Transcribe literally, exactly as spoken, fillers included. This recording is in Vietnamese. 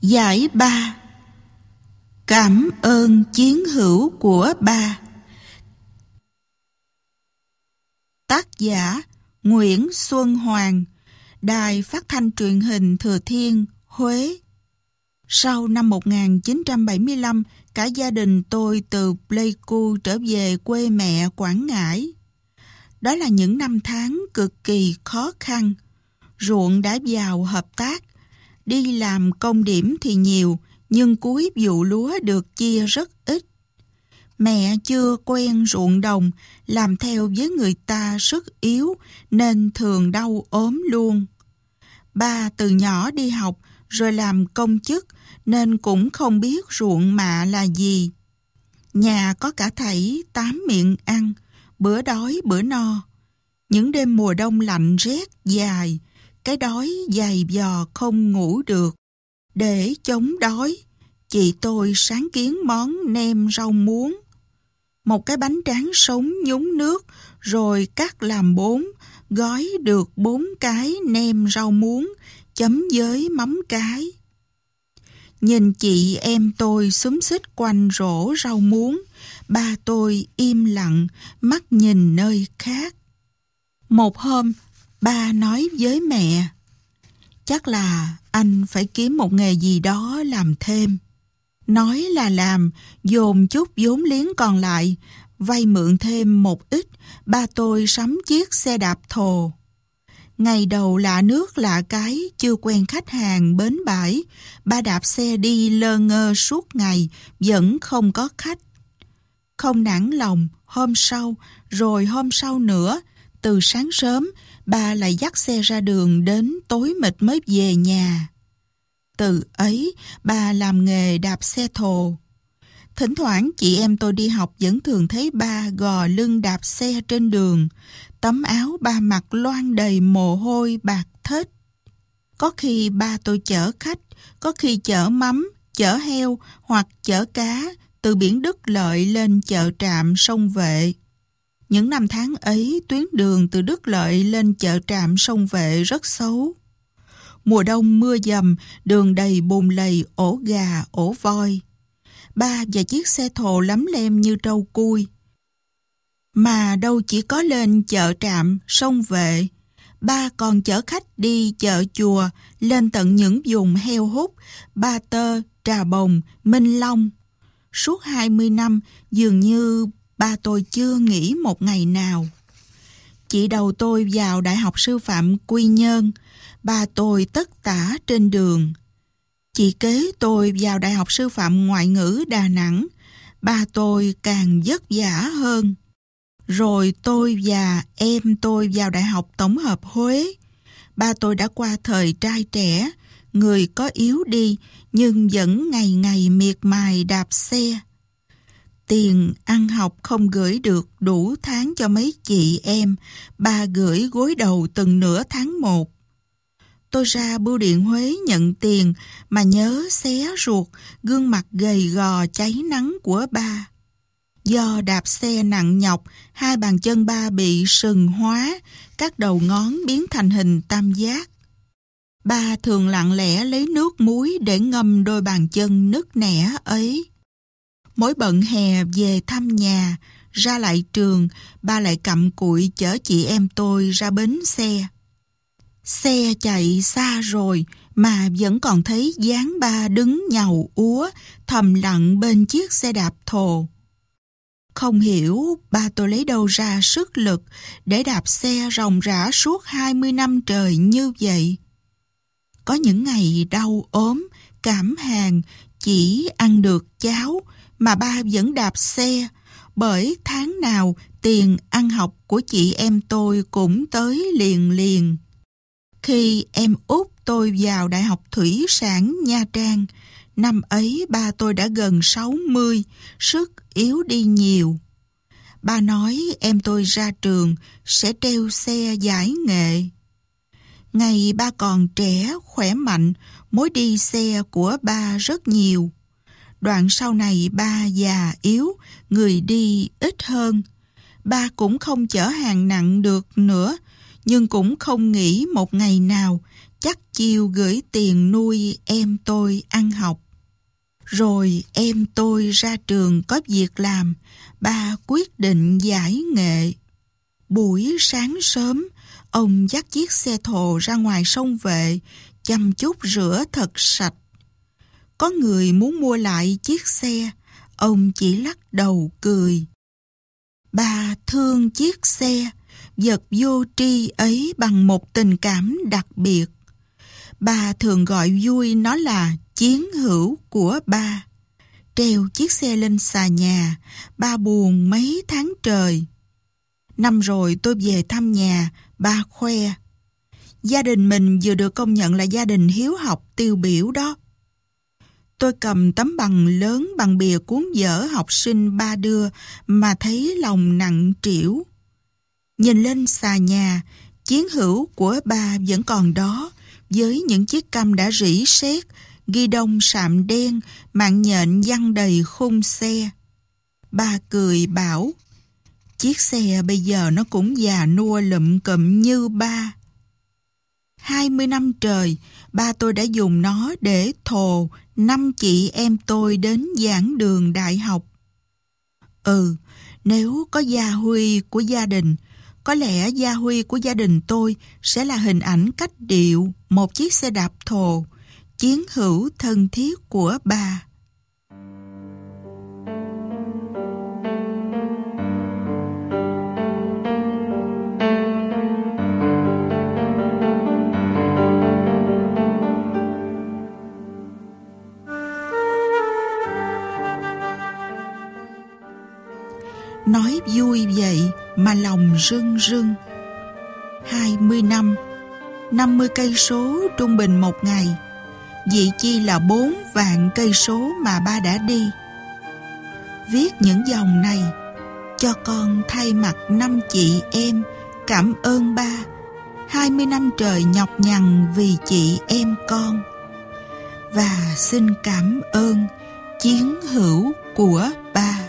Giải ba. Cảm ơn chiến hữu của ba. Tác giả Nguyễn Xuân Hoàng, Đài Phát thanh Truyền hình Thừa Thiên, Huế. Sau năm một nghìn chín trăm bảy mươi lăm, cả gia đình tôi từ Pleiku trở về quê mẹ Quảng Ngãi. Đó là những năm tháng cực kỳ khó khăn. Ruộng đã vào hợp tác, đi làm công điểm thì nhiều, nhưng cuối vụ lúa được chia rất ít. Mẹ chưa quen ruộng đồng, làm theo với người ta sức yếu nên thường đau ốm luôn. Ba từ nhỏ đi học rồi làm công chức nên cũng không biết ruộng mạ là gì. Nhà có cả thảy tám miệng ăn, bữa đói bữa no. Những đêm mùa đông lạnh rét dài, cái đói dày vò không ngủ được. Để chống đói, chị tôi sáng kiến món nem rau muống. Một cái bánh tráng sống nhúng nước rồi cắt làm bốn, gói được bốn cái nem rau muống, chấm với mắm cái. Nhìn chị em tôi xúm xít quanh rổ rau muống, ba tôi im lặng, mắt nhìn nơi khác. Một hôm, ba nói với mẹ, chắc là anh phải kiếm một nghề gì đó làm thêm. Nói là làm, dồn chút vốn liếng còn lại, vay mượn thêm một ít, ba tôi sắm chiếc xe đạp thồ. Ngày đầu lạ nước lạ cái, chưa quen khách hàng bến bãi, ba đạp xe đi lơ ngơ suốt ngày, vẫn không có khách. Không nản lòng, hôm sau, rồi hôm sau nữa, từ sáng sớm, ba lại dắt xe ra đường đến tối mịt mới về nhà. Từ ấy, ba làm nghề đạp xe thồ. Thỉnh thoảng chị em tôi đi học vẫn thường thấy ba gò lưng đạp xe trên đường, tấm áo ba mặc loang đầy mồ hôi bạc thết. Có khi ba tôi chở khách, có khi chở mắm, chở heo hoặc chở cá từ biển Đức Lợi lên chợ Trạm Sông Vệ. Những năm tháng ấy, tuyến đường từ Đức Lợi lên chợ Trạm Sông Vệ rất xấu. Mùa đông mưa dầm, đường đầy bùn lầy, ổ gà, ổ voi. Ba và chiếc xe thồ lấm lem như trâu cui. Mà đâu chỉ có lên chợ Trạm Sông Vệ, ba còn chở khách đi chợ Chùa, lên tận những vùng heo hút, Ba Tơ, Trà Bồng, Minh Long. Suốt hai mươi năm, dường như ba tôi chưa nghỉ một ngày nào. Chị đầu tôi vào Đại học Sư phạm Quy Nhơn, ba tôi tất tả trên đường. Chị kế tôi vào Đại học Sư phạm Ngoại ngữ Đà Nẵng, ba tôi càng vất vả hơn. Rồi tôi và em tôi vào Đại học Tổng hợp Huế. Ba tôi đã qua thời trai trẻ, người có yếu đi nhưng vẫn ngày ngày miệt mài đạp xe. Tiền ăn học không gửi được đủ tháng cho mấy chị em, ba gửi gối đầu từng nửa tháng một. Tôi ra bưu điện Huế nhận tiền mà nhớ xé ruột gương mặt gầy gò cháy nắng của ba. Do đạp xe nặng nhọc, hai bàn chân ba bị sừng hóa, các đầu ngón biến thành hình tam giác. Ba thường lặng lẽ lấy nước muối để ngâm đôi bàn chân nứt nẻ ấy. Mỗi bận hè về thăm nhà, ra lại trường, ba lại cặm cụi chở chị em tôi ra bến xe. Xe chạy xa rồi mà vẫn còn thấy dáng ba đứng nhàu úa, thầm lặng bên chiếc xe đạp thồ. Không hiểu ba tôi lấy đâu ra sức lực để đạp xe ròng rã suốt hai mươi năm trời như vậy. Có những ngày đau ốm, cảm hàn, chỉ ăn được cháo mà ba vẫn đạp xe, bởi tháng nào tiền ăn học của chị em tôi cũng tới liền liền. Khi em út tôi vào Đại học Thủy sản Nha Trang, năm ấy ba tôi đã gần sáu mươi, sức yếu đi nhiều. Ba nói em tôi ra trường sẽ treo xe giải nghệ. Ngày ba còn trẻ, khỏe mạnh, mối đi xe của ba rất nhiều. Đoạn sau này ba già yếu, người đi ít hơn. Ba cũng không chở hàng nặng được nữa, nhưng cũng không nghỉ một ngày nào, chắc chiêu gửi tiền nuôi em tôi ăn học. Rồi em tôi ra trường có việc làm, ba quyết định giải nghệ. Buổi sáng sớm, ông dắt chiếc xe thồ ra ngoài sông Vệ, chăm chút rửa thật sạch. Có người muốn mua lại chiếc xe, ông chỉ lắc đầu cười. Ba thương chiếc xe, vật vô tri ấy bằng một tình cảm đặc biệt. Ba thường gọi vui nó là chiến hữu của ba. Treo chiếc xe lên xà nhà, ba buồn mấy tháng trời. Năm rồi tôi về thăm nhà, ba khoe. Gia đình mình vừa được công nhận là gia đình hiếu học tiêu biểu đó. Tôi cầm tấm bằng lớn bằng bìa cuốn vở học sinh ba đưa mà thấy lòng nặng trĩu. Nhìn lên xà nhà, chiến hữu của ba vẫn còn đó, với những chiếc căm đã rỉ sét, ghi đông sạm đen, mạng nhện văng đầy khung xe. Ba cười bảo, chiếc xe bây giờ nó cũng già nua lụm cụm như ba. Hai mươi năm trời, ba tôi đã dùng nó để thồ năm chị em tôi đến giảng đường đại học. Ừ, nếu có gia huy của gia đình, có lẽ gia huy của gia đình tôi sẽ là hình ảnh cách điệu một chiếc xe đạp thồ, chiến hữu thân thiết của ba. Nói vui vậy mà lòng rưng rưng. Hai mươi năm, năm mươi cây số trung bình một ngày, vị chi là bốn vạn cây số mà ba đã đi. Viết những dòng này cho con thay mặt năm chị em cảm ơn ba. Hai mươi năm trời nhọc nhằn vì chị em con. Và xin cảm ơn chiến hữu của ba.